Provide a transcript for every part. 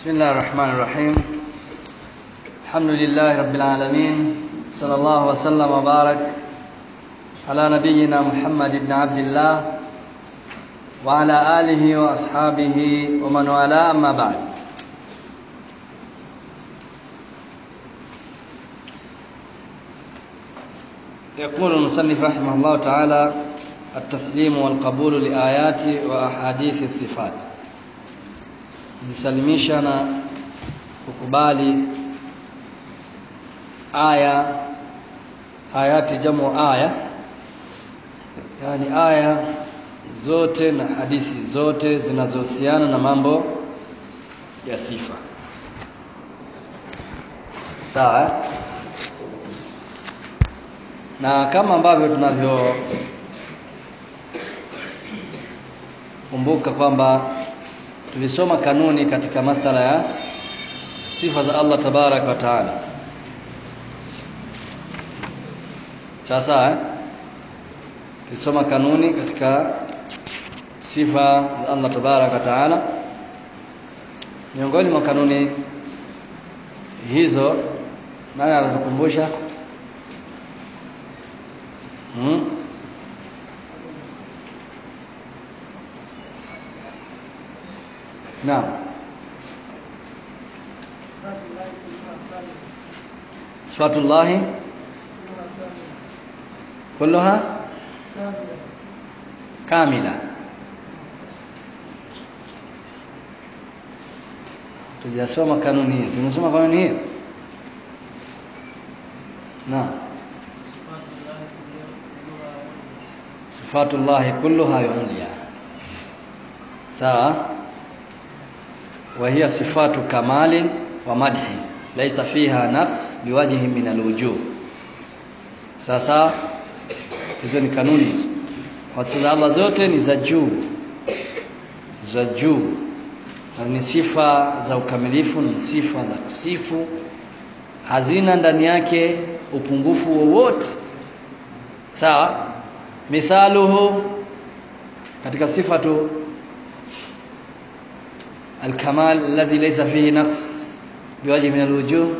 بسم الله الرحمن الرحيم. الحمد لله رب العالمين، صلى الله وسلم وبارك على نبينا محمد بن عبد الله وعلى آله وأصحابه ومن والاه، أما بعد. يقول المصنف رحمه الله تعالى: التسليم والقبول لآيات وأحاديث الصفات. Jisalimisha na kukubali ayati jamu aya, yani aya zote na hadithi zote zinazohusiana na mambo ya sifa. Sawa? Na kama ambavyo tunavyokumbuka kwamba tulisoma kanuni katika masala ya sifa za Allah tabarak wa taala. Sasa tulisoma kanuni katika sifa za Allah tabarak wa taala. Miongoni mwa kanuni hizo, nani anatukumbusha? Naam. Sifatullahi kulluha kamila. Tujasoma kanuni hii. Tumesoma kanuni hii? Naam. Sifatullahi kulluha ulia. Sawa? وهي صفات كمال ومدح ليس فيها نقص بوجه من الوجوه. Sasa hizo ni kanuni hizo. Kwa sababu Allah zote ni za juu. Na ni sifa za ukamilifu, ni sifa za kusifu. Hazina ndani yake upungufu wowote. Sawa? Mithaluhu katika sifatu الكمال الذي ليس فيه نقص بوجه من الوجوه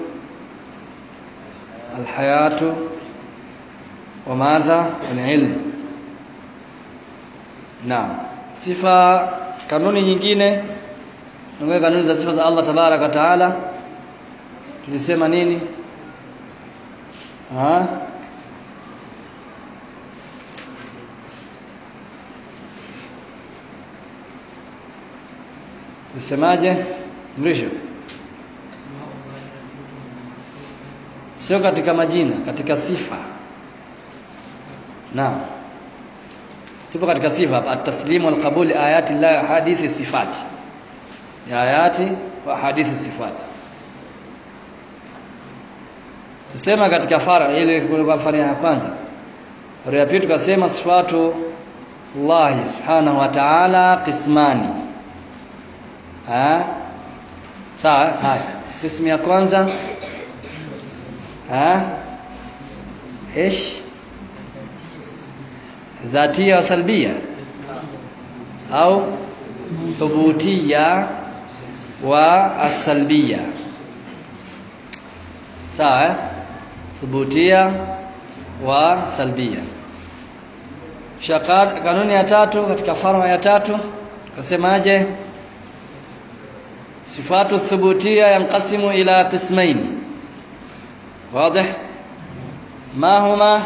الحياة وماذا والعلم. نعم. sifa kanuni nyingine ndio kanuni za sifa za Allah tabarak wa taala. Tulisema nini? Nisemaje? Mrisho. Sio katika majina, katika sifa. Naam. Tupo katika sifa hapa, at-taslimu wal qabul ayati la hadithi sifati. Ya ayati wa hadithi sifati. Tusema katika fara ile kwa fara ya kwanza. Fara ya pili tukasema sifatu Allah subhanahu wa ta'ala qismani. Sawa? Haya. Kismu ya kwanza ايش؟ ذاتية وسلبية au thubutia wa asalbia. Sawa? Thubutia wa salbia. Shaqat kanuni ya tatu katika farma ya tatu tukasemaje? صفات الثبوتية ينقسم إلى قسمين. واضح؟ ما هما؟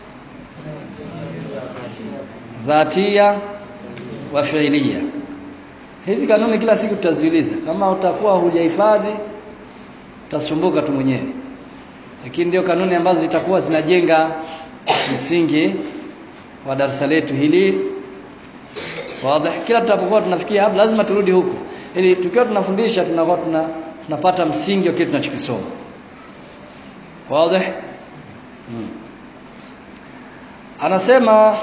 ذاتية وفعلية. Hizi kanuni kila siku tutaziuliza. Kama utakuwa hujahifadhi utasumbuka tu mwenyewe. Lakini ndio kanuni ambazo zitakuwa zinajenga msingi wa darasa letu hili. Wazi? Kila tutapokuwa tunafikia hapa lazima turudi huku, ili tukiwa tunafundisha tunakuwa tunapata msingi wa kile tunachokisoma. Wazi? Anasema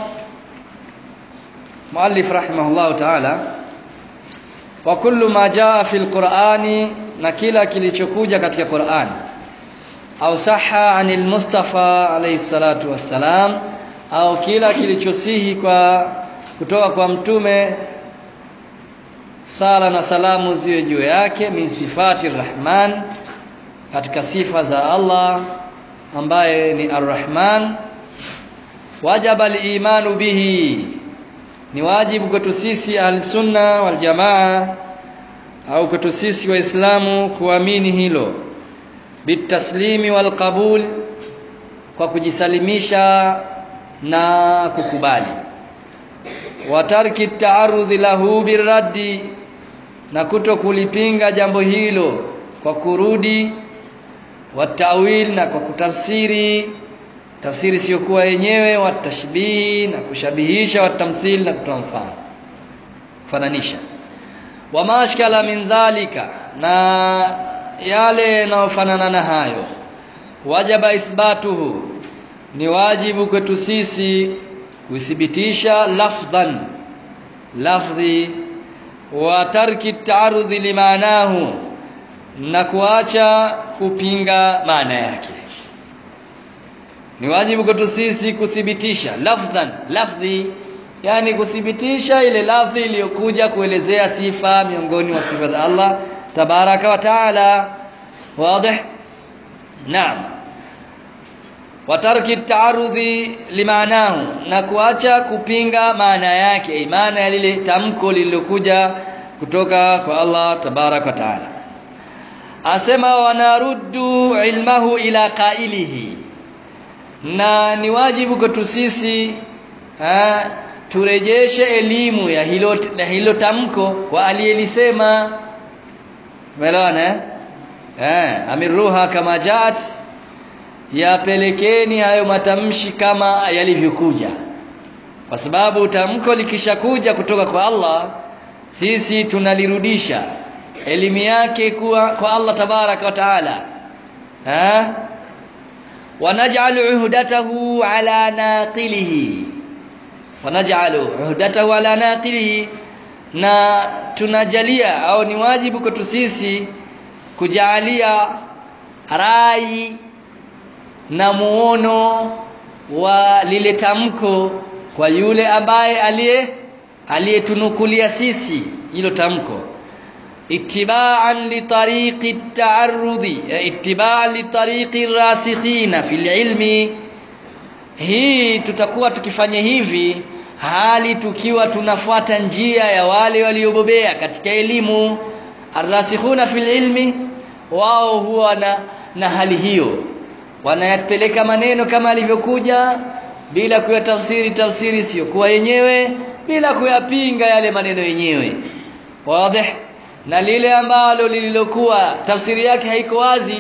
muallif rahimahullah ta'ala, wa kullu ma jaa fil Qur'ani, na kila kilichokuja katika Qur'ani, au sahha anil Mustafa alayhi salatu wassalam, au kila kilichosihi kutoka kwa mtume sala na salamu ziwe juu yake, min sifati Rahman, katika sifa za Allah ambaye ni Ar-Rahman. Wajaba al-imanu bihi, ni wajibu kwetu sisi Ahlusunna wal Jamaa au kwetu sisi Waislamu kuamini hilo. Bitaslimi wal qabul, kwa kujisalimisha na kukubali. Wa tarki ta'arudhi lahu birraddi, na kutokulipinga jambo hilo kwa kurudi. Wa ta'wil, na kwa kutafsiri tafsiri sio kuwa yenyewe. Wa tashbih, na kushabihisha. Wa tamthil, na kutoa mfano, kufananisha. Wa mashkala min dhalika, na yale yanayofanana na hayo. Wajaba ithbatuhu, ni wajibu kwetu sisi kuthibitisha lafdhan, lafdhi. Wa tarki ta'arudhi limaanahu, na kuacha kupinga maana yake. Ni wajibu kwetu sisi kuthibitisha lafdhan, lafdhi, yani kuthibitisha ile lafdhi iliyokuja kuelezea sifa miongoni mwa sifa za Allah tabaraka wa taala. Wazi? Naam. Wa tarki ta'arudhi limaanahu, na kuacha kupinga maana yake, maana ya lile tamko lililokuja kutoka kwa Allah tabaraka wa taala. Asema wanaruddu ilmahu ila qailihi, na ni wajibu kwetu sisi turejeshe elimu ya hilo tamko kwa aliyelisema. Umeelewana? Amiruha kama jaat, yapelekeni hayo matamshi kama yalivyokuja, kwa sababu tamko likishakuja kutoka kwa Allah, sisi tunalirudisha elimu yake kwa Allah tabaraka wa taala. Wanaj'alu uhdatahu ala naqilihi, wanaj'alu uhdatahu ala naqilihi, na tunajalia au ni wajibu kwetu sisi kujalia rai na muono wa lile tamko kwa yule ambaye aliyetunukulia sisi hilo tamko. Ittiba'an li tariqi at-ta'arrudi, ittiba'an li tariqi ar-rasikhina fil ilmi. Hii tutakuwa tukifanya hivi hali tukiwa tunafuata njia ya wale waliobobea katika elimu. Ar-rasikhuna fil ilmi, wao huwa na hali hiyo, wanayapeleka maneno kama alivyokuja bila kuyatafsiri sio kuwa yenyewe, bila kuyapinga yale maneno yenyewe. Wazi? Na lile ambalo lililokuwa tafsiri yake haiko wazi,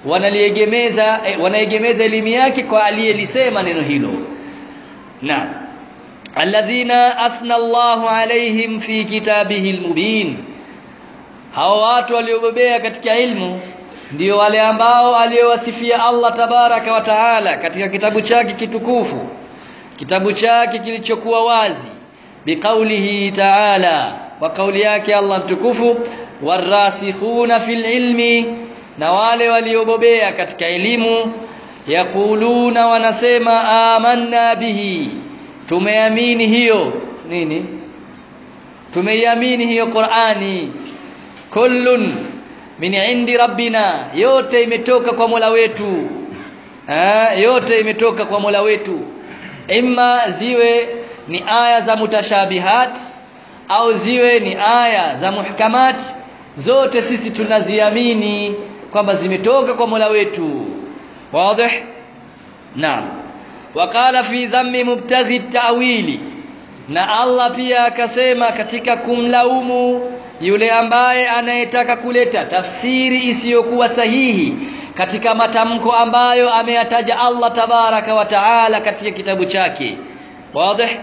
wanaegemeza elimu yake kwa aliyelisema neno hilo. Na alladhina athna Allahu alaihim fi kitabihi almubin, hao watu waliobobea katika ilmu ndio wale ambao aliyowasifia Allah tabaraka wa taala katika kitabu chake kitukufu, kitabu chake kilichokuwa wazi. Biqaulihi taala, wa kauli yake Allah mtukufu, warasikhuna fil ilmi, na wale waliobobea katika elimu. Yaquluna, wanasema, amanna bihi, tumeamini hiyo nini? Tumeiamini hiyo Qur'ani. Kullun min indi rabbina, yote imetoka kwa Mola wetu. Yote imetoka kwa Mola wetu. Imma ziwe ni aya za mutashabihat au ziwe ni aya za muhkamat, zote sisi tunaziamini kwamba zimetoka kwa Mola wetu. Wazi? Naam. Waqala fi dhammi mubtaghi at-ta'wili, na Allah pia akasema katika kumlaumu yule ambaye anayetaka kuleta tafsiri isiyokuwa sahihi katika matamko ambayo ameyataja Allah tabaraka wa taala katika kitabu chake. Wazi?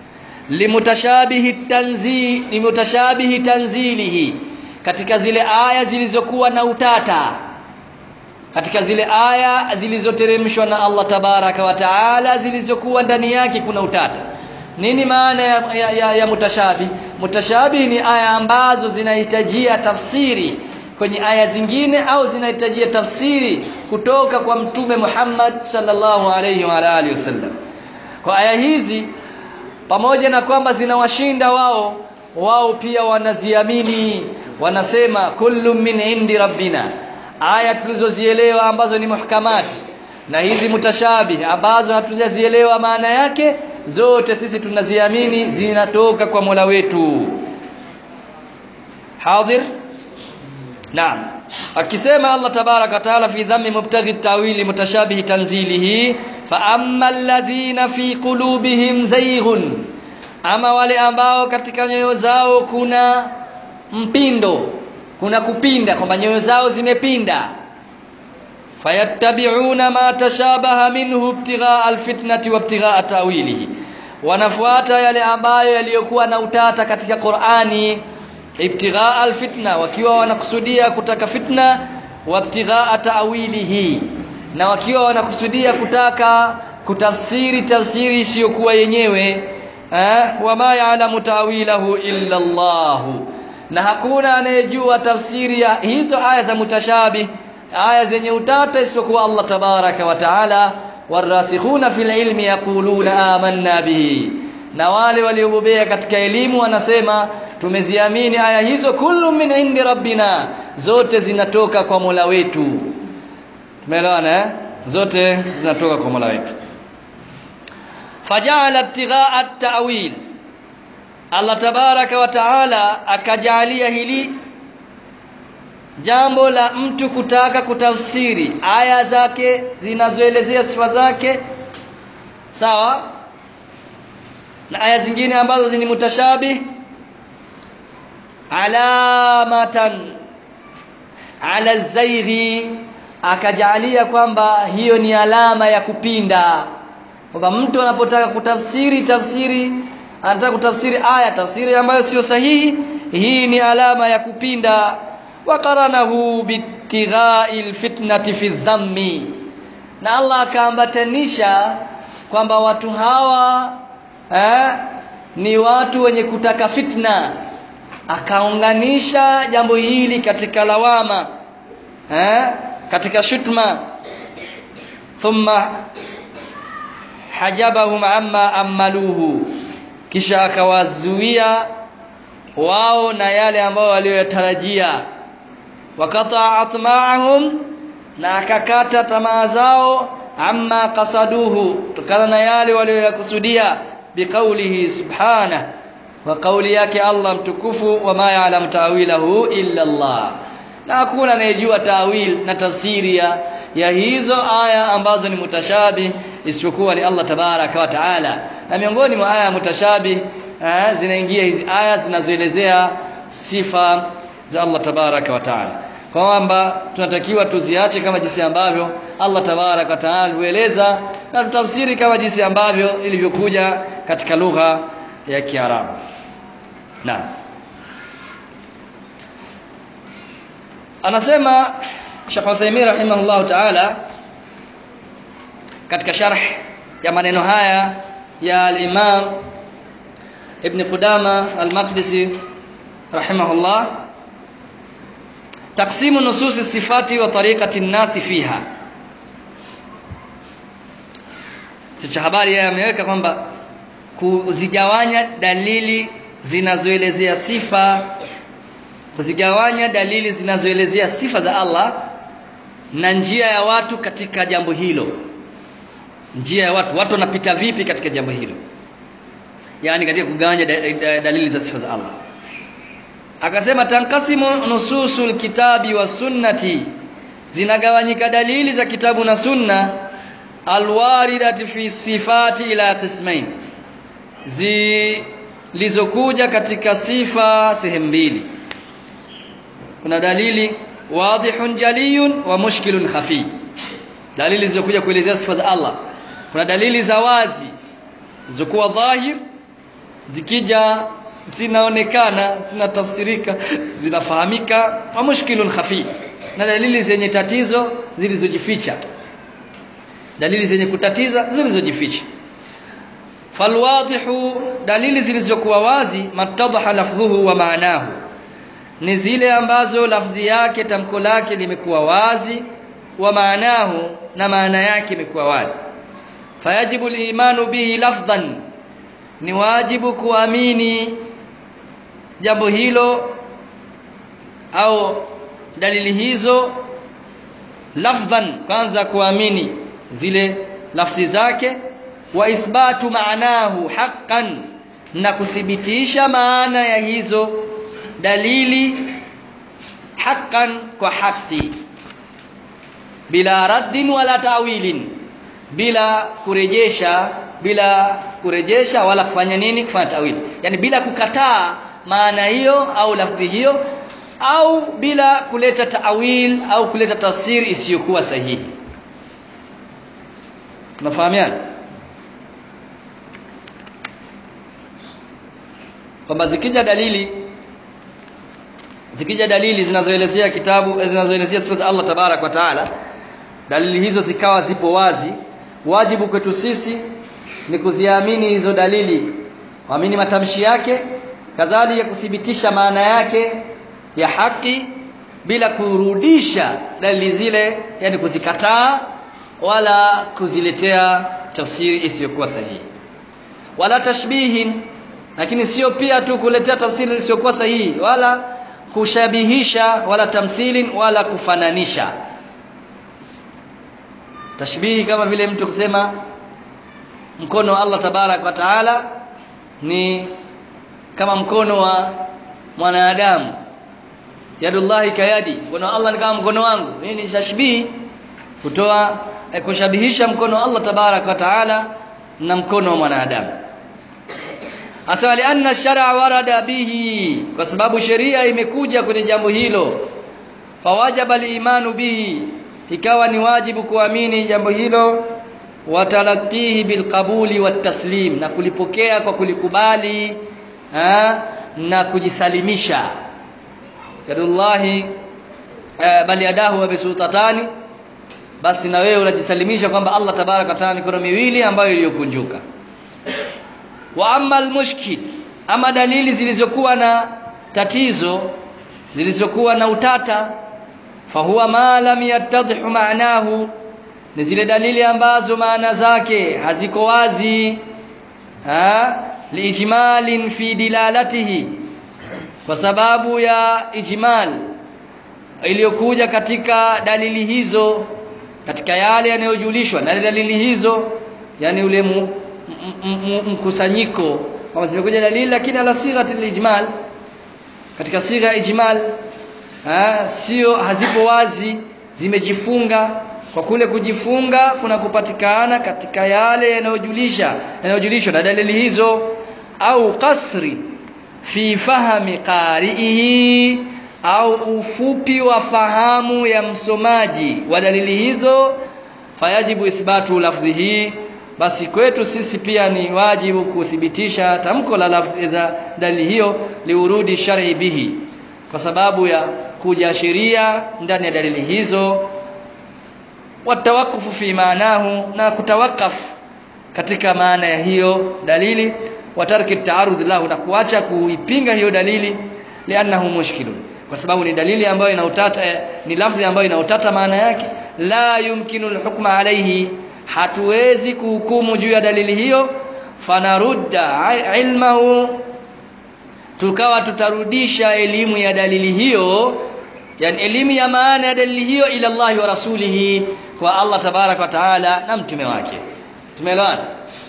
Limutashabihi tanzilihi, katika zile aya zilizokuwa na utata, katika zile aya zilizoteremshwa na Allah tabaraka wa taala zilizokuwa ndani yake kuna utata. Nini maana ya mutashabih? Mutashabih ni aya ambazo zinahitajia tafsiri kwenye aya zingine au zinahitajia tafsiri kutoka kwa Mtume Muhammad sallallahu alayhi wa alihi wasallam. Kwa aya hizi, pamoja na kwamba zinawashinda wao wao pia wanaziamini, wanasema kullu min indi rabbina. Aya tulizozielewa ambazo ni muhkamati na hizi mutashabih ambazo hatujazielewa maana yake, zote sisi tunaziamini zinatoka kwa Mola wetu. Hadir? Naam. Akisema Allah tabaraka taala fi dhammi mubtaghi tawili mutashabih tanzilihi, fa amma alladhina fi qulubihim zayghun, ama wale ambao katika nyoyo zao kuna mpindo, kuna kupinda, kwamba nyoyo zao zimepinda, fayattabi'una ma tashabaha minhu ibtigha alfitnati wa ibtigha ta'wilihi, wanafuata yale ambayo yaliyokuwa na utata katika Qur'ani, ibtigha alfitna, wakiwa wanakusudia kutaka fitna, wa ibtigha ta'wilihi, na wakiwa wanakusudia kutaka tafsiri isiyokuwa yenyewe. Wama ya'lamu ta'wilahu illa Allah, na hakuna anayejua tafsiri ya hizo aya za mutashabih, aya zenye utata, isiyokuwa Allah tabaraka wa taala. Warasikhuna fil ilmi yaquluna amanna bihi, na wale waliobobea katika elimu wanasema tumeziamini aya hizo. Kullu min indi rabbina, zote zinatoka kwa Mola wetu. Tumeelewana? Zote zinatoka kwa Mola wetu. Faja'ala ibtigha'a at-ta'wil, Allah tabaraka wa taala akajalia hili jambo la mtu kutaka kutafsiri aya zake zinazoelezea sifa zake, sawa, na aya zingine ambazo ni mutashabih, alamatan ala zayghi, akajalia kwamba hiyo ni alama ya kupinda, kwamba mtu anapotaka kutafsiri anataka kutafsiri aya, tafsiri ambayo sio sahihi, hii ni alama ya kupinda. Waqaranahu bittigha'il fitnati fi dhammi, na Allah akaambatanisha kwamba watu hawa ni watu wenye kutaka fitna, akaunganisha jambo hili katika lawama, katika shutma. Thumma hajabahum amma amaluhu, kisha akawazuia wao na yale ambao walioyatarajia. Wakata atma'ahum, na akakata tamaa zao, amma qasaduhu, kutokana na yale walioyakusudia, biqaulihi subhanahu, wa kauli yake Allah mtukufu, wama ya'lamu ta'wilahu illa Allah, na hakuna anayejua ta'wil na tafsiri ya hizo aya ambazo ni mutashabih isipokuwa ni Allah tabaraka wa taala. Na miongoni mwa aya mutashabih zinaingia hizi aya zinazoelezea sifa za Allah tabaraka wa taala, kwamba tunatakiwa tuziache kama jinsi ambavyo Allah tabaraka wa taala hueleza, na tutafsiri kama jinsi ambavyo ilivyokuja katika lugha ya Kiarabu. Na anasema Sheikh Uthaymeen rahimahullah taala katika sharh ya maneno haya ya al-Imam Ibn Qudama al-Maqdisi rahimahullah, taqsimu nusus sifati wa tariqati an-nas fiha. Cha habari yeye ameweka kwamba kuzigawanya dalili zinazoelezea sifa, kuzigawanya dalili zinazoelezea sifa za Allah, na njia ya watu katika jambo hilo. Njia ya watu wanapita vipi katika jambo hilo, yani katika kugawanya dalili za sifa za Allah. Akasema tankasimu nususul kitabi wa sunnati, zinagawanyika dalili za kitabu na sunna, alwaridati fi sifati ila qismain, zilizokuja katika sifa sehemu mbili. Kuna dalili wadhihun jaliyun wa mushkilun khafi, dalili zilizokuja kuelezea sifa za Allah. Kuna dalili za wazi zilizokuwa dhahir, zikija zinaonekana, zinatafsirika, zinafahamika, wa mushkilun khafi, na dalili zenye tatizo zilizojificha, dalili zenye kutatiza zilizojificha. Falwadhihu, dalili zilizokuwa wazi, matadha lafdhuhu wa maanahu, ni zile ambazo lafdhi yake, tamko lake limekuwa wazi, wa maanahu, na maana yake imekuwa wazi. Fayajibu al-imanu bihi lafdhan, ni wajibu kuamini jambo hilo au dalili hizo lafdhan, kwanza kuamini zile lafzi zake, wa isbatu maanahu haqqan, na kuthibitisha maana ya hizo dalili haqqan, kwa haki, bila raddin wala ta'wilin, bila kurejesha wala kufanya nini, kufanya ta'wil, yani bila kukataa maana hiyo au lafzi hiyo, au bila kuleta ta'wil au kuleta tafsiri isiyokuwa sahihi. Tunafahamiana kwamba zikija dalili zinazoelezea zinazoelezea sifa za Allah tabarak wa taala, dalili hizo zikawa zipo wazi, wajibu kwetu sisi ni kuziamini hizo dalili, kuamini matamshi yake, kadhalika kuthibitisha maana yake ya haki, bila kurudisha dalili zile, yani kuzikataa wala kuziletea tafsiri isiyokuwa sahihi, wala tashbihin, lakini sio pia tu kuletea tafsiri isiyokuwa sahihi, wala kushabihisha, wala tamthilin, wala kufananisha. Tashbihi kama vile mtu kusema mkono wa Allah tabarak wa taala ni kama mkono wa mwanadamu, yadullahi kayadi, mkono wa Allah ni kama mkono wangu. Hii ni tashbihi, kushabihisha mkono wa Allah tabarak wa taala na mkono wa mwanadamu. Asali anna shar'a warada bihi, kwa sababu sheria imekuja kwenye jambo hilo. Fawajaba al-imanu bihi, ikawa ni wajibu kuamini jambo hilo. Watalaqihi bilqabuli wataslim, na kulipokea kwa kulikubali na kujisalimisha. Yadullahi bali yadahu wa bisultatani, basi na wewe unajisalimisha kwamba Allah tabaraka wa taala mikono miwili ambayo iliyokunjuka. Wa amma almushkil, ama dalili zilizokuwa na tatizo, zilizokuwa na utata, fahuwa ma lam yattadhihu ma'nahu, ni zile dalili ambazo maana zake haziko wazi, liijmalin fi dilalatihi, kwa sababu ya ijmal iliyokuja katika dalili hizo, katika yale yanayojulishwa na dalili hizo, yani ule mkusanyiko, kama zimekuja dalili lakini ala sighatil ijmal, katika sigha ya ijmal, sio hazipo wazi, zimejifunga. Kwa kule kujifunga kuna kupatikana katika yale yanayojulishwa na dalili hizo, au qasri fi fahmi qari'ihi, au ufupi wa fahamu ya msomaji wa dalili hizo. Fayajibu ithbatu lafdhihi, basi kwetu sisi pia ni wajibu kuthibitisha tamko la lafdhi za dalili hiyo, liurudi shar'i bihi, kwa sababu ya kuja sheria ndani ya dalili hizo. Watawakufu fi maanahu, na kutawakaf katika maana ya hiyo dalili. Watarki taarudh lahu, na kuacha kuipinga hiyo dalili, li'annahu mushkilun, kwa sababu ni dalili ambayo inautata, ni lafzi ambayo inautata maana yake. La yumkinu alhukma alayhi, hatuwezi kuhukumu juu ya dalili hiyo. Fanarudda ilmahu, tukawa tutarudisha elimu ya dalili hiyo, yani elimu ya maana ya dalili hiyo, ila Allah wa rasulihi, kwa Allah tabarak wa taala na mtume wake. Tumeelewana?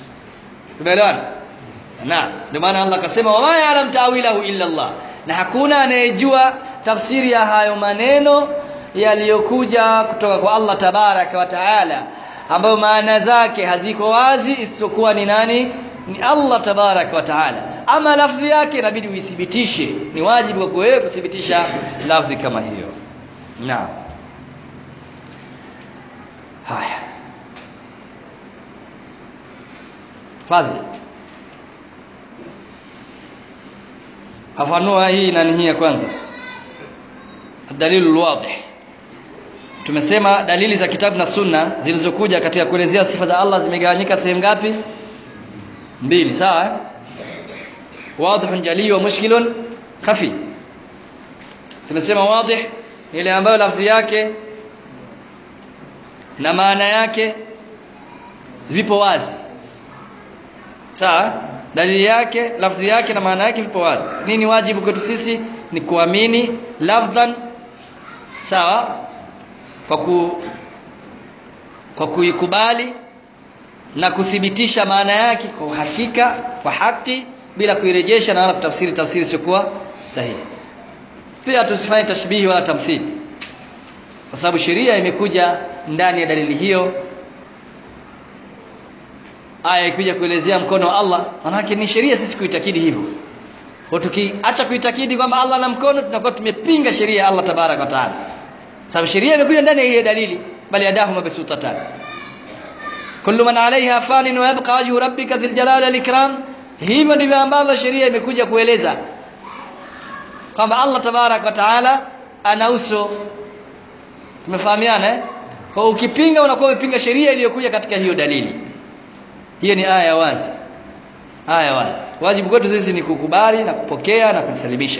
Na ndio maana Allah akasema wa ma ya'lam ta'wilahu illa Allah, na hakuna anayejua tafsiri ya hayo maneno yaliyokuja kutoka kwa Allah tabarak wa taala, ambayo maana zake haziko wazi isipokuwa ni nani? Ni Allah tabarak wa taala. Ama lafzi yake inabidi uithibitishe, ni wajibu kwa wewe kuthibitisha lafzi kama hiyo. Naam. Haya, fadhili afanua hii nani hii ya kwanza, dalilu wadih. Tumesema dalili za kitabu na sunna zilizokuja katika kuelezea sifa za Allah zimegawanyika sehemu ngapi? Mbili, sawa? Wadihun jali wa mushkilun khafi. Tumesema wadih ile ambayo lafzi yake na maana yake zipo wazi, sawa? dalili yake, lafzi yake na maana yake vipo wazi. Nini wajibu kwetu sisi? Ni kuamini lafdhan, sawa, kwa kuikubali na kuthibitisha maana yake kwa uhakika, kwa haki, bila kuirejesha na wala tafsiri sio sahihi. Pia tusifanye tashbihi wala tamthili, kwa sababu sheria imekuja ndani ya dalili hiyo. Aya ikuja kuelezea mkono wa Allah, maana yake ni sheria sisi kuitakidi hivyo. Kwa tukiacha kuitakidi kwamba Allah ana mkono, tunakuwa tumepinga sheria ya Allah tabaraka wa taala, sababu sheria imekuja ndani ya hiyo dalili, bali yadahu mabsutatan, kullu man alaiha fanin wa yabqa wajhu rabbika dhil jalali wal ikram. Hivyo ndivyo ambavyo sheria imekuja kueleza kwamba Allah tabaraka wa taala ana uso. Tumefahamiana Kwa ukipinga unakuwa umepinga sheria iliyokuja katika hiyo dalili. Hiyo ni aya wazi. Aya wazi. Wajibu wetu sisi ni kukubali na kupokea na kusalimisha.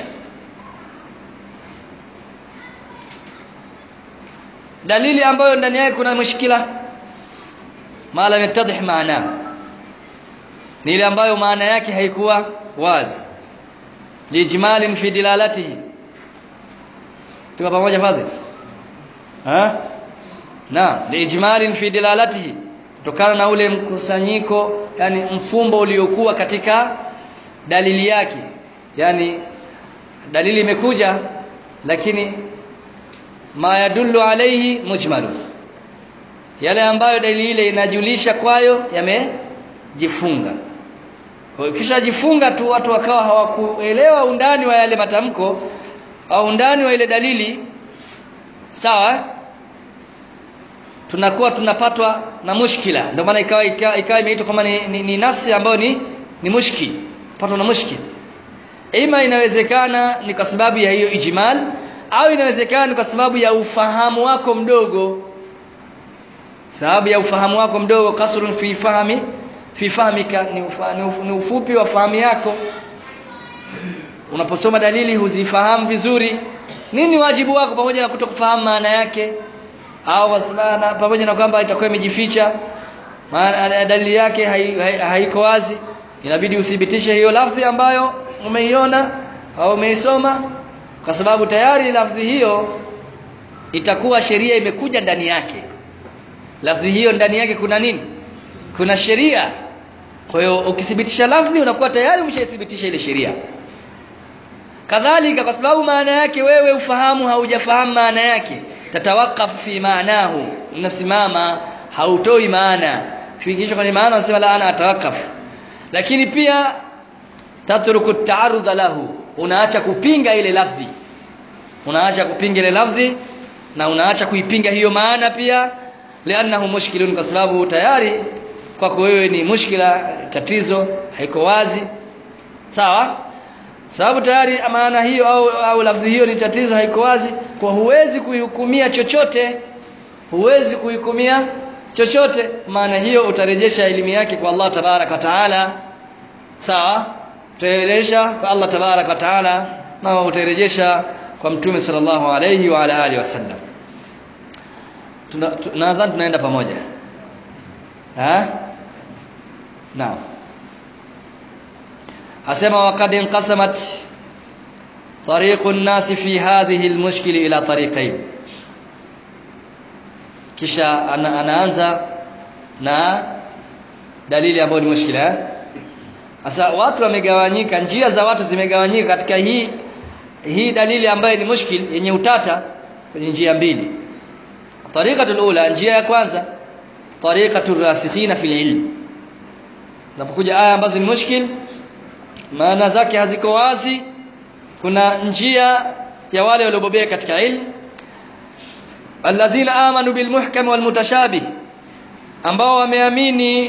Dalili ambayo ndani yake kuna mushkila, maala yattadhih maana, ni ile ambayo maana yake haikuwa wazi, lijmalin fi dilalatihi. Tuko pamoja fadhili? Na lijmalin fi dilalatihi, kutokana na ule mkusanyiko, yani mfumbo uliokuwa katika dalili yake. Yani dalili imekuja lakini ma yadullu alayhi mujmalu, yale ambayo dalili ile inajulisha kwayo yamejifunga. Kwa hiyo kisha jifunga tu watu wakawa hawakuelewa undani wa yale matamko au undani wa ile dalili, sawa, tunakuwa tunapatwa na mushkila. Ndio maana ikawa imeitwa kama ni nasi ambayo ni mushkil, patwa na mushkil. Ima inawezekana ni kwa sababu ya hiyo ijmal, au inawezekana ni kwa sababu ya ufahamu wako mdogo. Sababu ya ufahamu wako mdogo, kasrun fi fahmika, ni ufupi wa fahamu yako. Unaposoma dalili huzifahamu vizuri. Nini wajibu wako pamoja na kutokufahamu maana yake, au pamoja na kwamba itakuwa imejificha maana dalili yake haiko wazi, inabidi uthibitishe hiyo lafzi ambayo umeiona au umeisoma, kwa sababu tayari lafzi hiyo itakuwa sheria imekuja ndani yake. Lafzi hiyo ndani yake kuna nini? Kuna sheria. Kwa hiyo ukithibitisha lafzi unakuwa tayari umeshathibitisha ile sheria. Kadhalika kwa sababu maana yake wewe ufahamu haujafahamu maana yake, tatawakafu fi maanahu, unasimama hautoi maana, fikisha kwenye maana unasema la ana atawakafu. Lakini pia tatruku ta'arud lahu, unaacha kupinga ile lafzi, unaacha kupinga ile lafzi na unaacha kuipinga hiyo maana pia, lianahu mushkilun, kwa sababu tayari kwako wewe ni mushkila, tatizo haiko wazi, sawa. Sababu tayari maana hiyo au lafzi hiyo ni tatizo, haiko wazi, kwa huwezi kuihukumia chochote, huwezi kuihukumia chochote. Maana hiyo utarejesha elimu yake kwa Allah tabaraka wa taala, sawa, utarejesha kwa Allah tabaraka wa taala na utarejesha kwa Mtume sallallahu alayhi wa ala alihi wasallam. Nadhani tunaenda pamoja. Naam. Asema waqad inqasamat tariqun nas fi hadhihi almushkil ila tariqayn. Kisha anaanza na dalili ambayo ni mushkila. Sasa watu wamegawanyika, njia za watu zimegawanyika katika hii dalili ambayo ni mushkil yenye utata kwenye njia mbili. Tariqatul ula, njia ya kwanza, tariqatur rasikhina fil ilm. Unapokuja aya ambazo ni mushkil, maana zake haziko wazi, kuna njia ya wale waliobobea katika ilmu, alladhina amanu bil muhkam wal mutashabih, ambao wameamini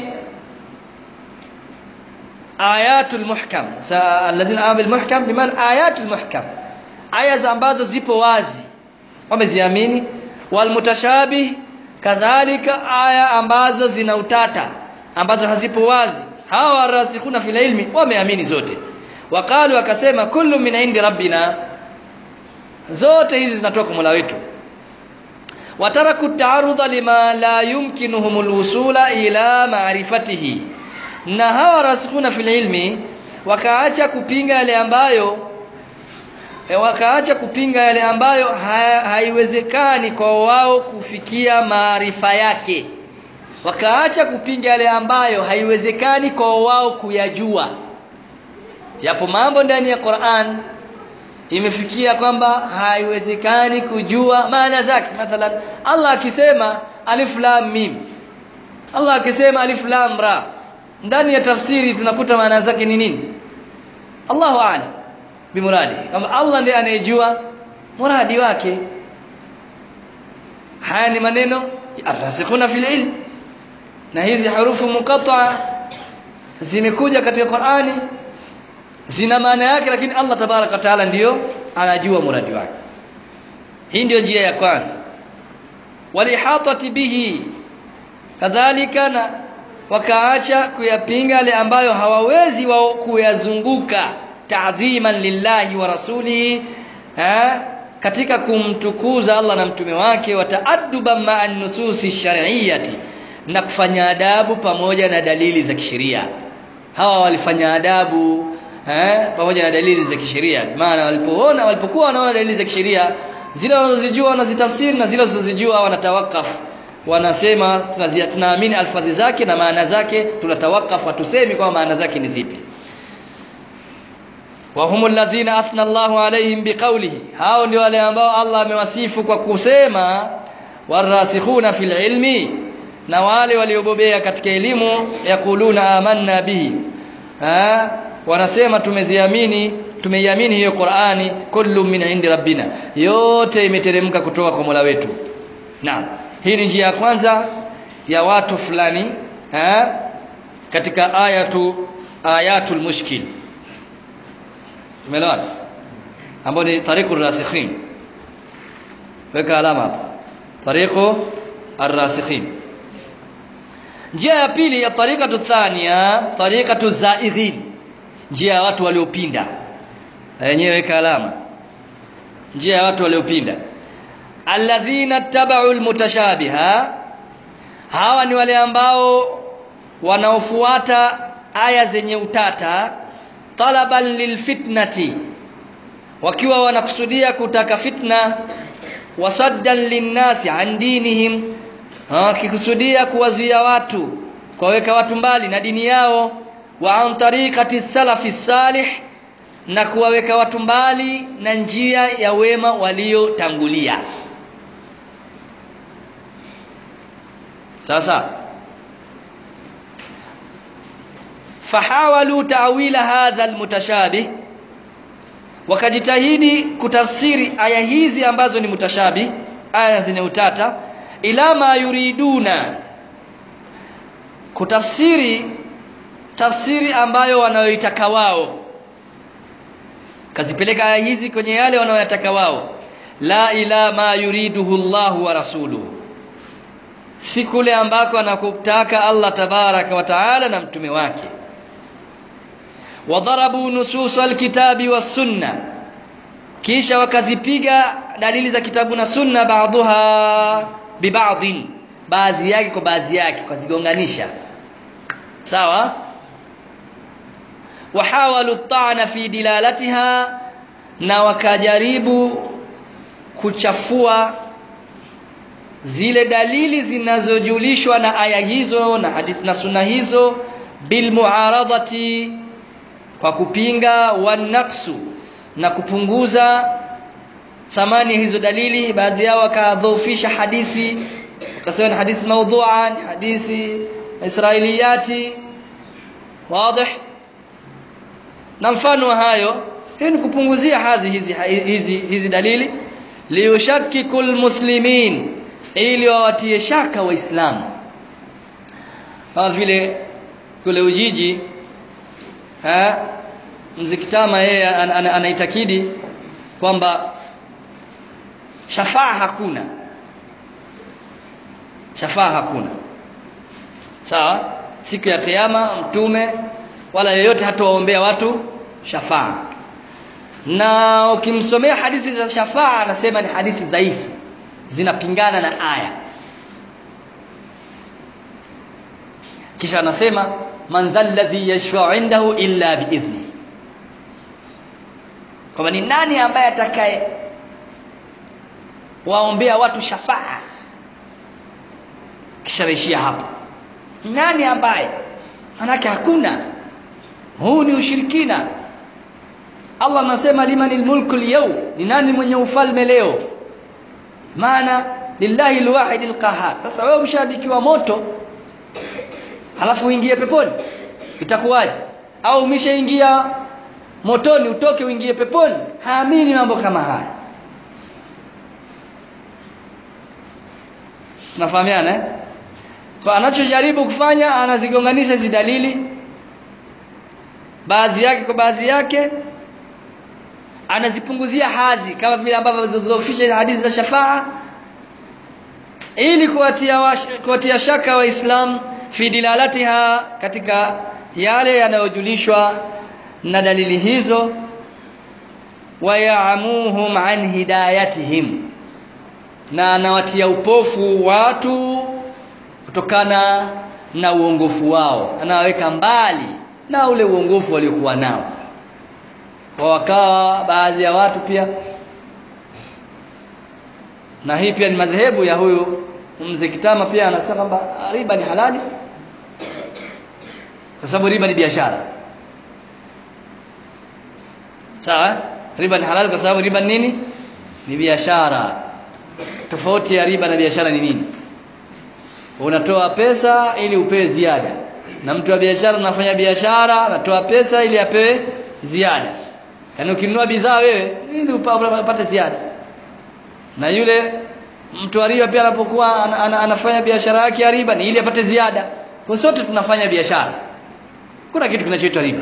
ayatul muhkam. Alladhina amanu bil muhkam bimaana ayatul muhkam, aya ambazo zipo wazi wameziamini, wal mutashabih kadhalika aya ambazo zina utata, ambazo hazipo wazi. Hawa warasikhuna fil ilmi wameamini zote. Wakalu, wakasema kullu min indi rabbina, zote hizi zinatoka kwa Mola wetu. Wataraku ta'arudha lima la yumkinuhum alwusula ila ma'rifatihi, na hawa rasikhuna fil ilmi wakaacha kupinga yale ambayo haiwezekani kwa wao kufikia maarifa yake, wakaacha kupinga yale ambayo haiwezekani kwa wao kuyajua. Yapo mambo ndani ya Qur'an imefikia kwamba haiwezekani kujua maana zake. Mathalan, Allah akisema alif lam mim, Allah akisema alif lam ra, ndani ya tafsiri tunakuta maana zake ni nini? Allahu a'lam bimuradi, kama Allah ndiye anayejua muradi wake. Haya ni maneno arrasikhuna fil ilm, na hizi harufu muqatta'a zimekuja katika Qur'ani, zina maana yake, lakini Allah tabaraka taala ndiyo anajua muradi wake. Hii ndio njia ya kwanza. Walihatati bihi, kadhalika na wakaacha kuyapinga yale ambayo hawawezi wao kuyazunguka, ta'dhiman lillahi wa rasulihi, katika kumtukuza Allah na mtume wake, wa ta'adduban ma'an nususi shar'iyyati, na kufanya adabu pamoja na dalili za kisheria. Hawa walifanya adabu pamoja na dalili za kisheria, maana walipokuwa wanaona dalili za kisheria, zile wanazojua wanazitafsiri, na zile wasizojua wanatawakafu, wanasema tunaamini alfadhi zake na maana zake, tunatawakafu, hatusemi kwa maana zake ni zipi. wa humul ladhina athna Allahu alayhim biqawlihi, hao ndio wale ambao Allah amewasifu kwa kusema warasikhuna fil ilmi, na wale waliobobea katika elimu, yakuluna amanna bihi, wanasema tumeiamini hiyo Qur'ani, kullu min indi rabbina, yote imeteremka kutoka kwa Mola wetu. Naam, hii ni njia ya kwanza ya watu fulani katika ayatul mushkil. Tumeelewana? Ambao ni tariqur rasikhin. Weka alama hapa, tariqu ar-rasikhin. Njia ya pili ya tariqatu thania, tariqatu zaighin, njia ya watu waliopinda. Yenyewe weka alama, njia ya watu waliopinda. Alladhina tabau almutashabiha, hawa ni wale ambao wanaofuata aya zenye utata, talaban lilfitnati, wakiwa wanakusudia kutaka fitna, wasaddan linnasi an dinihim, wakikusudia kuwazuia watu, kuwaweka watu mbali na dini yao, wa an tariqati salafi salih, na kuwaweka watu mbali na njia ya wema waliotangulia. Sasa fahawalu ta'wila hadha almutashabih, wakajitahidi kutafsiri aya hizi ambazo ni mutashabih, aya zenye utata, ila ma yuriduna, kutafsiri tafsiri ambayo wanayoitaka wao, kazipeleka aya hizi kwenye yale wanayotaka wao, la ila ma yuriduhu Allahu wa rasuluhu, si kule ambako anakutaka Allah tabaraka wa taala na mtume wake. Wadharabu nusus alkitabi was sunna, kisha wakazipiga dalili za kitabu na sunna, baadhiha bi baadhin, baadhi yake kwa baadhi yake, kazigonganisha. Sawa? Wahawalu at-ta'na fi dilalatiha, na wakajaribu kuchafua zile dalili zinazojulishwa na aya hizo na hadithi na sunna hizo, bil muaradati, kwa kupinga, wan naqsu, na kupunguza thamani hizo dalili. Baadhi yao wakadhoofisha hadithi, wakasema ni hadithi maudhu'a, ni hadithi israiliyati, wazi, na mfano wa hayo. Hii ni kupunguzia hizi dalili, liyushakikul muslimin, ili wawatie shaka waislamu. Kama vile kule Ujiji, Mzikitama yeye anaitakidi kwamba shafaa hakuna. Sawa? Siku ya kiyama mtume wala yeyote hatawaombea watu shafaa. Na ukimsomea hadithi za shafaa, anasema ni hadithi dhaifu, zinapingana na aya. Kisha anasema man dhal ladhi yashfa'u 'indahu illa bi'idhni, kama ni nani ambaye atakaye waombea watu shafaa. Kisharishia hapo, nani ambaye, manake hakuna, huu ni ushirikina. Allah anasema limanil mulku al-yawm, ni nani mwenye ufalme leo, maana lillahi al-wahid al-qahhar. Sasa wewe mshadikiwa moto halafu uingie peponi, itakuwaje? Au umeshaingia motoni utoke uingie peponi? Haamini mambo kama haya. Tunafahamiana eh? Kwa anachojaribu kufanya, anazigonganisha hizi dalili baadhi yake kwa baadhi yake, anazipunguzia hadhi kama vile ambavyo zilizofisha hadithi za shafaa, ili kuwatia shaka Waislamu fi dilalatiha, katika yale yanayojulishwa na dalili hizo, wa ya'amuhum an hidayatihim, na anawatia upofu watu kutokana na uongofu wao, anawaweka mbali na ule uongofu waliokuwa nao. Kwa wakawa baadhi ya watu pia, na hii pia ni madhehebu ya huyu mzee Kitama, pia anasema kwamba riba ni halali kwa sababu riba ni biashara. Sawa? Riba ni halali kwa sababu riba ni nini? Ni biashara. Tofauti ya riba na biashara ni nini? Unatoa pesa ili upewe ziada, na mtu wa biashara anafanya biashara, anatoa pesa ili apewe ziada. Yaani ukinunua bidhaa wewe ili upate ziada, na yule mtu wa riba pia anapokuwa anafanya biashara yake ya riba ni ili apate ziada. Kwa sote tunafanya biashara, kuna kitu kinachoitwa riba.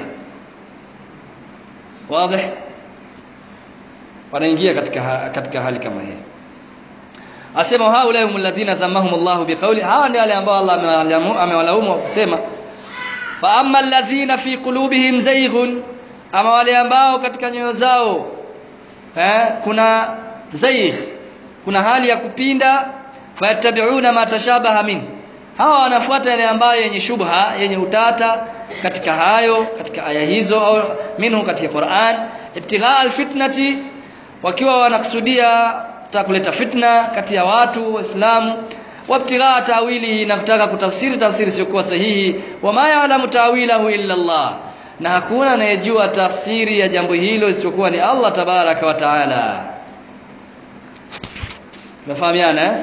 Wazi? Wanaingia katika hali kama hii. Asema haulahum alladhina dhammahum Allah biqawli, hawa ndio wale ambao Allah amewalaumu kusema fa amma alladhina fi qulubihim zayghun, ama wale ambao katika nyoyo zao kuna zayg, kuna hali ya kupinda, fayattabi'una ma tashabaha min, hawa wanafuata yale ambayo yenye shubha, yenye utata katika hayo, katika aya hizo au minhu katika Qur'an, ibtigha alfitnati, wakiwa wanakusudia kuleta fitna kati ya watu Waislamu, wabtigha tawili, na kutaka tafsiri sio sahihi, wama ya'lamu tawilahu illa Allah, na hakuna anayejua tafsiri ya jambo hilo isipokuwa ni Allah tabaraka wa taala. Mfahamiana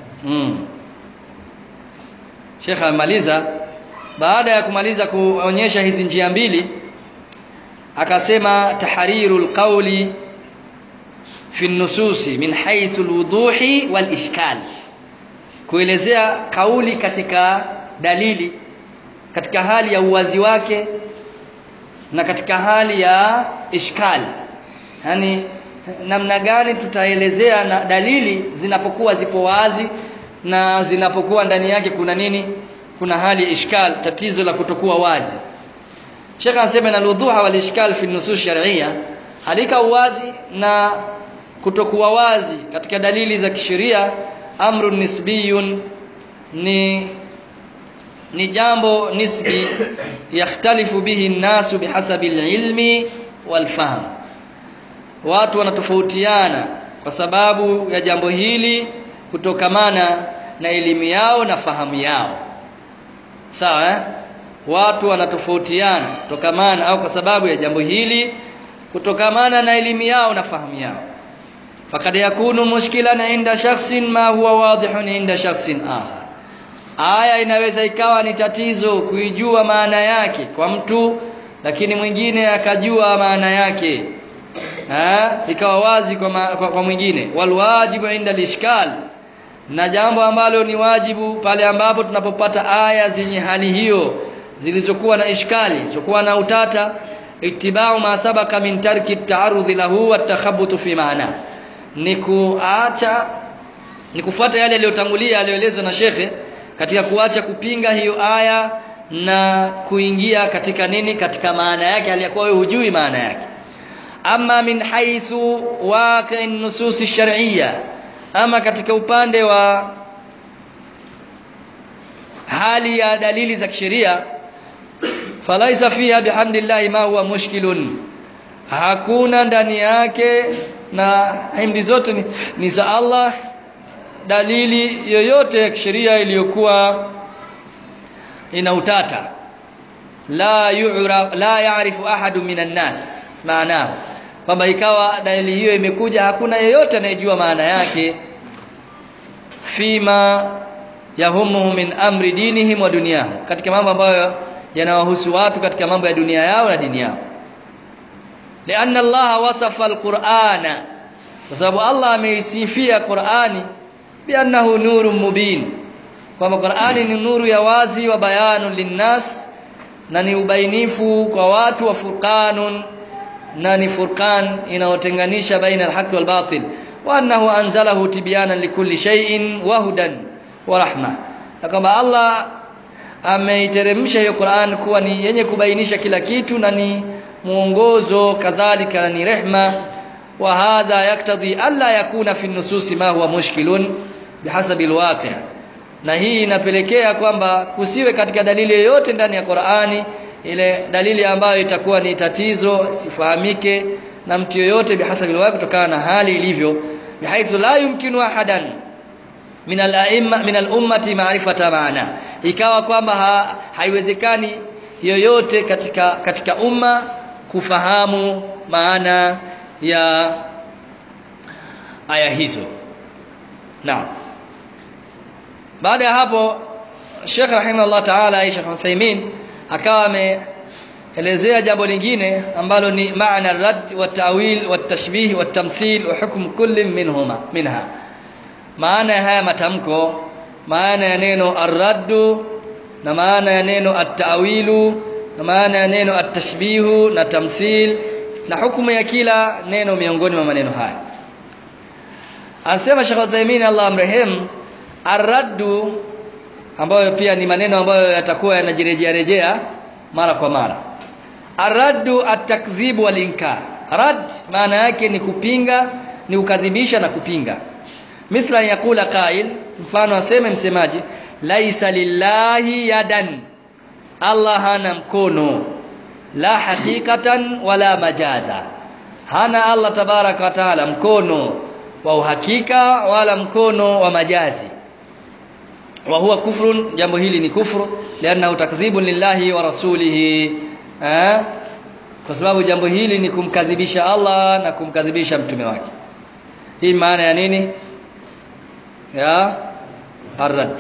Sheikh amaliza, baada ya kumaliza kuonyesha hizi njia mbili, akasema tahrirul qawli fi nususi min haythu alwuduhi walishkal, kuelezea kauli katika dalili katika hali ya uwazi wake na katika hali ya ishkal, yani namna gani tutaelezea na dalili zinapokuwa zipo wazi na zinapokuwa ndani yake kuna nini, kuna hali ya ishkal, tatizo la kutokuwa wazi. Sheikh anasema na alwuduha walishkal fi nusus shar'iyya, halika uwazi na kutokuwa wazi katika dalili za kisheria, amrun nisbiyun, ni jambo nisbi, yakhtalifu bihi an-nasu bihasabi al-ilmi wal-fahm, watu wanatofautiana kwa sababu ya jambo hili kutokamana na elimu yao na fahamu yao. Sawa watu wanatofautiana kutokamana au kwa sababu ya jambo hili kutokamana na elimu yao na fahamu yao. Fakad yakunu mushkilan inda shakhsin ma huwa wadihun inda shakhsin akhar, aya inaweza ikawa ni tatizo kuijua maana yake kwa mtu, lakini mwingine akajua maana yake ikawa wazi kwa mwingine. Walwajibu inda alishkal, na jambo ambalo ni wajibu pale ambapo tunapopata aya zenye hali hiyo zilizokuwa na ishkali, zilizokuwa na utata, ittiba'u ma sabaka min tarki at-ta'arrud lahu wa at-takhabbut fi ma'na, ni kufuata yale yaliyotangulia aliyoelezwa na shekhe katika kuacha kupinga hiyo aya na kuingia katika nini, katika maana yake aliyakuwa wewe hujui maana yake. Ama min haythu waqi'in nusus ash-shar'iyya, ama katika upande wa hali ya dalili za kisheria, falaisa fiha bihamdillahi ma huwa mushkilun, hakuna ndani yake, na hamdi zote ni za Allah, dalili yoyote ya kisheria iliyokuwa ina utata. La ya'rifu ahadun minan nas maanahu, kwamba ikawa dalili hiyo imekuja hakuna yeyote anayejua maana yake. Fima yahumuhum min amri dinihim wa dunyahum, katika mambo ambayo yanawahusu watu katika mambo ya dunia yao na dini yao. Lianna Allah wasafa al-Qur'ana, kwa sababu Allah ameisifia Qur'ani biannahu nurun mubin, kwamba Qur'ani ni nuru ya wazi, wa bayanun linnas, na ni ubainifu kwa watu, wa furqanun, na ni furqan inayotenganisha baina al-haqq wal batil, wa annahu anzalahu tibyanan likulli shay'in wa hudan wa rahma, na kwamba Allah ameiteremsha hiyo Qur'an kuwa ni yenye kubainisha kila kitu na ni muongozo, kadhalika na ni rehma. Wa hadha yaktadhi alla yakuna fi nususi ma huwa mushkilun bihasabi alwaqi', na hii inapelekea kwamba kusiwe katika dalili yoyote ndani ya Qur'ani ile dalili ambayo itakuwa ni tatizo, sifahamike na mtu yoyote bihasabi alwaqi', kutokana na hali ilivyo, bihaithu la yumkinu ahadan min al-a'imma min al-ummati ma'rifata maana, ikawa kwamba haiwezekani yoyote katika umma kufahamu maana ya aya hizo. Naam, baada ya hapo Sheikh rahimahullah ta'ala, Sheikh Uthaymeen akawa ameelezea jambo lingine ambalo ni maana ar-radd wa ta'wil wa tashbih wa tamthil wa hukm kulli minha, maana ya haya matamko, maana ya neno ar-radd na maana ya neno at-ta'wilu na maana ya neno at-tashbihu na tamthil na hukumu ya kila neno miongoni mwa maneno haya. Anasema Sheikh Uthaymeen Allah amrehemu, ar-raddu, ambayo pia ni maneno ambayo yatakuwa yanajirejea mara kwa mara. Ar-raddu at-takdhib wal inkar. Rad maana yake ni kupinga, ni ukadhibisha na kupinga. Mithla yakula qail, mfano aseme msemaji, laisa lillahi yadan, Allah hana mkono, la hakikatan wala majaza, hana Allah tabaraka wa taala mkono wa uhakika wala mkono wa majazi. Wa huwa kufrun, jambo hili ni kufru, lianna takdhibun lillahi wa rasulihi, kwa sababu jambo hili ni kumkadhibisha Allah na kumkadhibisha mtume wake. Hii maana ya nini? Ya ar-radd.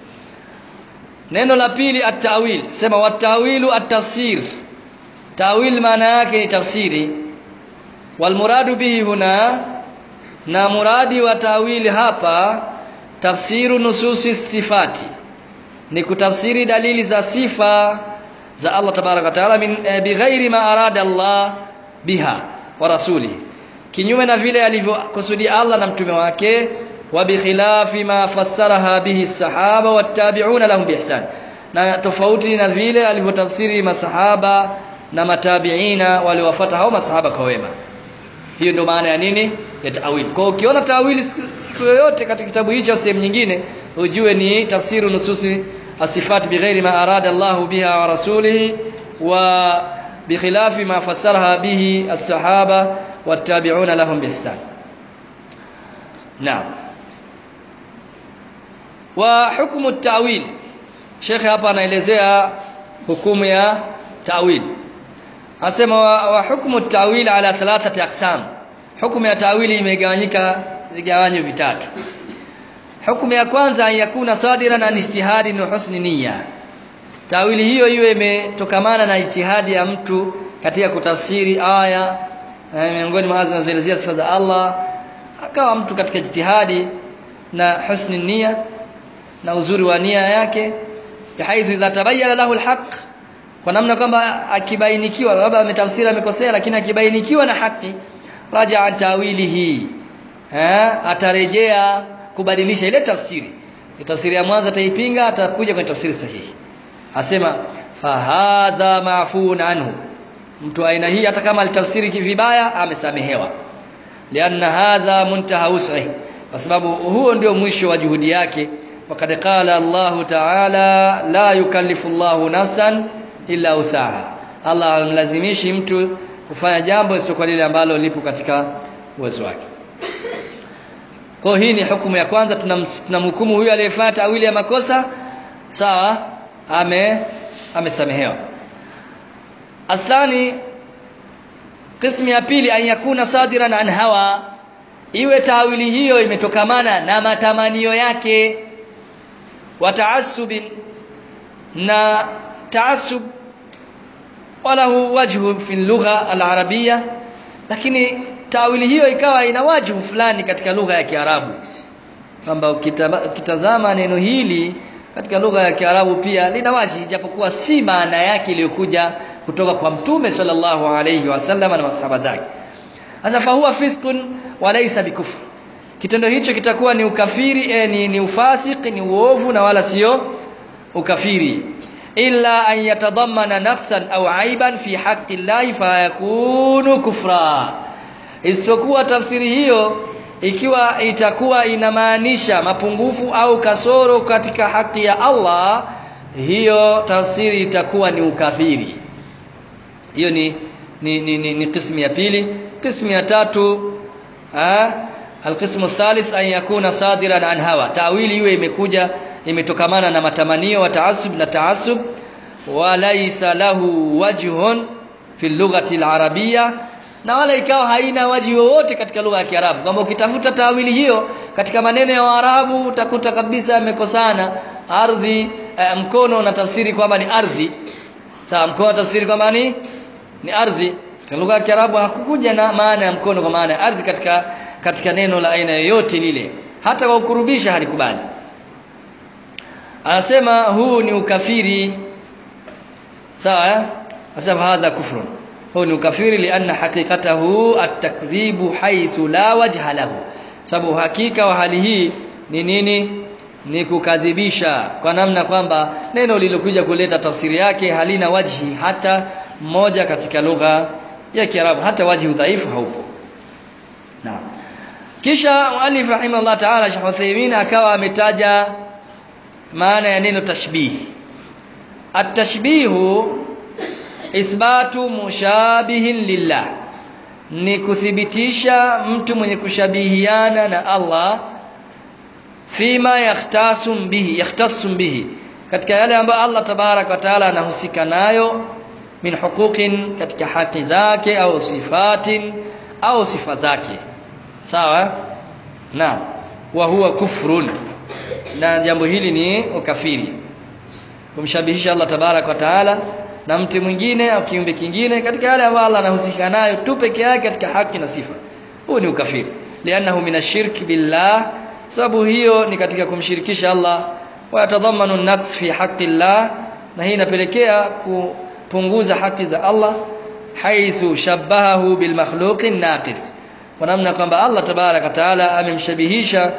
Neno la pili at-ta'wil, sema wat-ta'wilu at-tafsir. Ta'wil maana yake ni tafsiri. Wal muradu bihi huna, na muradi wa ta'wil hapa, tafsiru nususi sifati, ni kutafsiri dalili za sifa za Allah tabaraka wa taala bighairi ma arada Allah biha wa rasulihi, kinyume na vile alivyokusudia Allah na mtume wake, wa bikhilafi ma fassaraha bihi as-sahaba wat-tabi'una lahum biihsan, na tofauti na vile alivyotafsiri masahaba na matabiina waliwafuata hao masahaba kwa wema. Hiyo ndio maana ya nini? Ya ta'wil. Kwa ukiona ta'wil siku yoyote katika kitabu hicho au sehemu nyingine, ujue ni tafsiru nususi as-sifat bighairi ma arada Allah biha wa rasulihi, wa bikhilafi ma fassaraha bihi as-sahaba wat-tabi'una lahum biihsan. Naam. Wa hukmu at-ta'wil, Sheikh hapa anaelezea hukumu ya ta'wil. Asema wa hukmu at-ta'wil ala thalathati aqsam, hukumu ya ta'wili imegawanyika vigawanyo vitatu. Hukumu ya kwanza, yakuna sadiran an ijtihadi na husni niyya, ta'wili hiyo iwe imetokamana na ijtihadi ya mtu katika kutafsiri aya miongoni mwa aya zinazoelezea sifa za Allah, akawa mtu katika ijtihadi na husni niyya na uzuri wa nia yake, bihaithu idha tabayyana lahu alhaq, kwa namna kwamba akibainikiwa, labda ametafsiri amekosea, lakini akibainikiwa na haki, raja'a ta'wilihi, atarejea kubadilisha ile tafsiri. Tafsiri ya mwanzo ataipinga, atakuja kwenye tafsiri sahihi. Asema fa hadha ma'fun anhu, mtu aina hii hata kama alitafsiri vibaya amesamehewa, lianna hadha muntaha us'i, kwa sababu huo ndio mwisho wa juhudi yake. Wakad qala Allah ta'ala la yukallifu Allahu nafsan illa usaha. Allah hamlazimishi mtu kufanya jambo isiyokuwa lile ambalo lipo katika uwezo wake. Kwa hii ni hukumu ya kwanza, tunamhukumu huyu aliyefanya tawili ya makosa sawa, amesamehewa. Athani, qismu ya pili, an yakuna sadiran an hawa, iwe tawili hiyo imetokamana na matamanio yake, wa ta'assubin, na ta'assub walahu wajhu fi lugha al-arabiyya, lakini tawili hiyo ikawa ina wajhu fulani katika lugha ya Kiarabu, kwamba ukitazama neno hili katika lugha ya Kiarabu pia lina wajhi, japokuwa si maana yake iliyokuja kutoka kwa Mtume sallallahu alayhi wasallam na masahaba zake. Sasa fa huwa fiskun wa laysa bikufr, kitendo hicho kitakuwa ni ukafiri, ni ufasiki, ni uovu na wala sio ukafiri. Illa an yatadammana naqsan au aiban fi haqqi llahi fa yakunu kufra, isipokuwa tafsiri hiyo ikiwa itakuwa inamaanisha mapungufu au kasoro katika haki ya Allah, hiyo tafsiri itakuwa ni ukafiri. Hiyo ni qismu ya pili. Qismu ya tatu, alqismu thalith, an yakuna sadiran an hawa, tawili iwe imekuja imetokamana na matamanio, wa ta'assub, na ta'assub, wa laysa lahu wajhun fi lughati al-arabiyya, na wala ikawa haina waji wowote katika lugha ya Kiarabu. Kama ukitafuta tawili hiyo katika maneno ya Waarabu utakuta kabisa yamekosana. Ardhi, mkono na tafsiri kwamba ni ardhi, sawa, mkono tafsiri kwamba ni ardhi. Katika lugha ya Kiarabu hakukuja na maana ya mkono kwa maana ya ardhi katika neno la aina yoyote lile, hata kwa kukurubisha halikubali. Anasema huu ni ukafiri, sawa, asema hadha kufrun, huu ni ukafiri, lianna haqiqatahu at-takdhibu haythu la wajha lahu, sababu hakika wa hali hii ni nini? Ni kukadhibisha kwa namna kwamba neno lilokuja kuleta tafsiri yake halina wajhi hata mmoja katika lugha ya Kiarabu, hata wajhi udhaifu haupo. Naam. Kisha muallif rahimahullah ta'ala, Sheikh Uthaymeen akawa ametaja maana ya neno tashbih. At-tashbihu ithbatu mushabihin lillah, ni kuthibitisha mtu mwenye kushabihiana na Allah, fima yakhtasum bihi, katika yale ambayo Allah tabarak wa taala anahusika nayo, min huquqin, katika haki zake, au sifatin, au sifa zake, sawa. Na wa huwa kufrun, na jambo hili ni ukafiri, kumshabihisha Allah tabarak wa taala na mtu mwingine au kiumbe kingine katika yale ambayo Allah anahusika nayo tu peke yake katika haki na sifa. Huu ni ukafiri, lianahu minashirk billah, sababu hiyo ni katika kumshirikisha Allah. Wa yatadhammanu an-naqs fi haqqi Allah, na hii inapelekea kupunguza haki za Allah, haithu shabbahahu bil makhluqin naqis, kwa namna kwamba Allah tabaraka taala amemshabihisha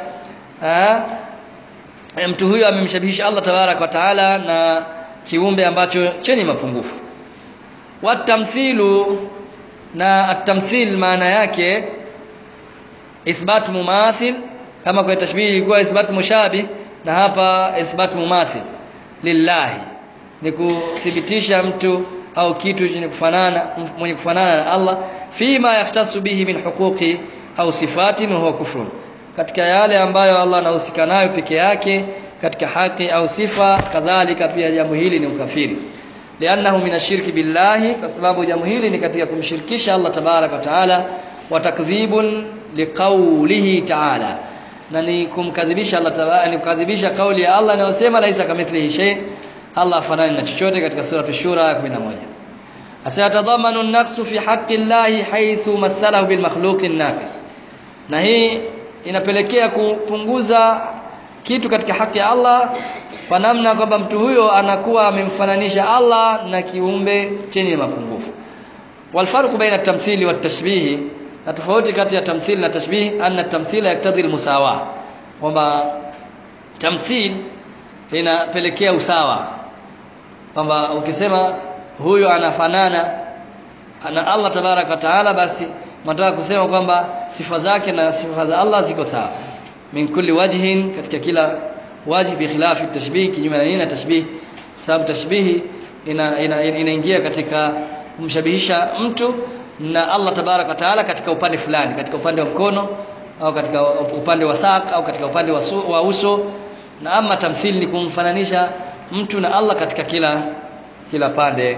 mtu huyo, amemshabihisha Allah tabaraka taala na kiumbe ambacho chenye mapungufu. Watamthilu, na at-tamthil maana yake ithbatu mumathil, kama kwa tashbih ilikuwa ithbatu mushabih, na hapa ithbatu mumathil lillahi, ni kuthibitisha mtu au kitu chenye kufanana, mwenye kufanana na Allah, fima yaftasu bihi min huquqi au sifatin, huwa kufrun, katika yale ambayo Allah anahusika nayo peke yake katika haki au sifa, kadhalika pia jambo hili ni ukafiri, lianahu minashirki billahi, kwa sababu jambo hili ni katika kumshirikisha Allah tabaraka wa taala, wa takdhibun liqaulihi taala, na ni kumkadhibisha Allah tabaraka, ni kukadhibisha kauli ya Allah inayosema laisa kamithlihi shay, Allah hafanani na chochote, katika sura Ash-Shura 11. Asayatadhamanu an-naqsu fi haqqi llahi haythu mathalahu bil makhluqin naqis, na hii inapelekea kupunguza kitu katika haki ya Allah kwa namna kwamba mtu huyo anakuwa amemfananisha Allah na kiumbe chenye mapungufu. Wal farqu baina at-tamthili wat tashbih, na tofauti kati ya tamthil na tashbih, anna at-tamthila yaktadhi al-musawa, kwamba tamthil inapelekea usawa, kwamba ukisema huyo anafanana na Allah tabarak wa taala, basi nataka kusema kwamba sifa zake na sifa za Allah ziko sawa, min kulli wajhin, katika kila wajhi, bi khilafi tashbih, kinyume na tashbih, sababu tashbih inaingia katika kumshabihisha mtu na Allah tabarak wa taala katika upande fulani, katika upande wa mkono au katika upande wa saq au katika upande wa uso. Na ama tamthil ni kumfananisha mtu na Allah katika kila pande.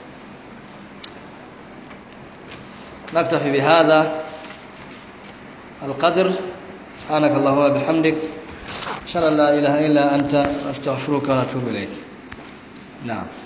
نكتفي بهذا القدر. سبحانك اللهم وبحمدك أشهد أن لا إله إلا أنت أستغفرك وأتوب إليك. نعم.